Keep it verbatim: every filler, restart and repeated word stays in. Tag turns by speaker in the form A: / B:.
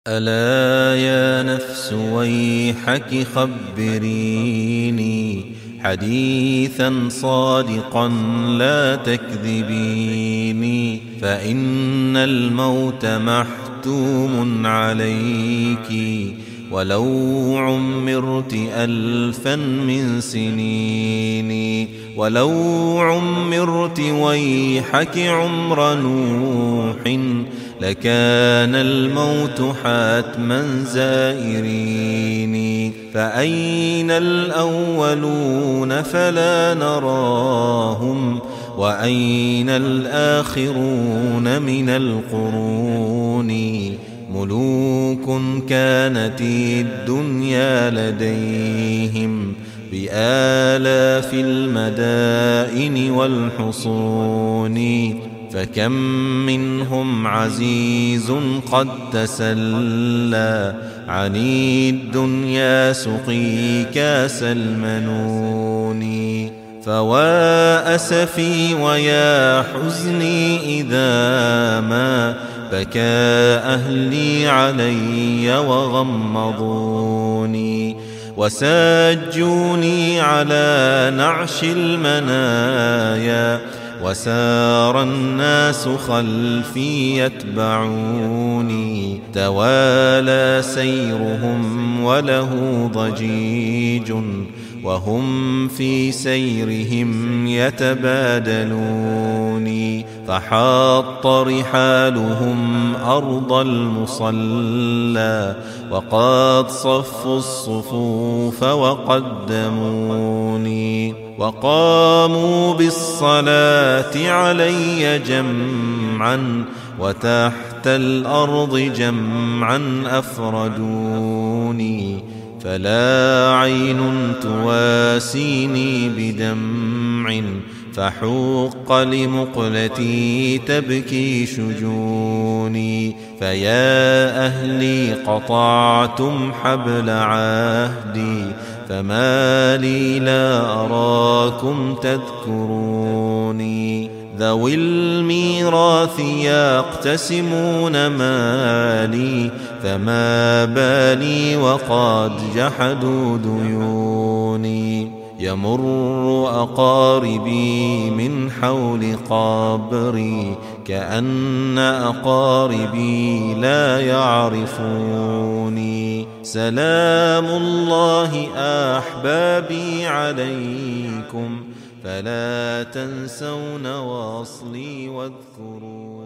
A: ألا يا نفس ويحك خبريني حديثا صادقا لا تكذبيني، فإن الموت محتوم عليك ولو عمرت ألفا من سنين. ولو عمرت ويحك عمر نوح لكان الموت حتما زائرين. فأين الأولون فلا نراهم، وأين الآخرون من القرون؟ ملوك كانت الدنيا لديهم بآلاف المدائن والحصون، فكم منهم عزيز قد تسلى عن الدنيا سقي كاس المنون. فوا أسفي ويا حزني إذا ما بكى أهلي علي وغمضوني، وساجوني على نعش المنايا، وسار الناس خلفي يتبعوني. توالى سيرهم وله ضجيج، وهم في سيرهم يتبادلون. فحاط رحالهم أرض المصلى، وقد صفوا الصفوف وقدموني، وقاموا بالصلاة علي جمعا، وتحت الأرض جمعا أفردوني. فلا عين تواسيني بدمع، فحق لمقلتي تبكي شجوني. فيا أهلي قطعتم حبل عهدي، فما لي لا أراكم تذكروني. ذوي الميراث يقتسمون مالي، فما بالي وقد جحدوا ديوني. يمر أقاربي من حول قبري، كأن أقاربي لا يعرفوني. سلام الله أحبابي عليكم، فلا تنسون وصلي واذكروني.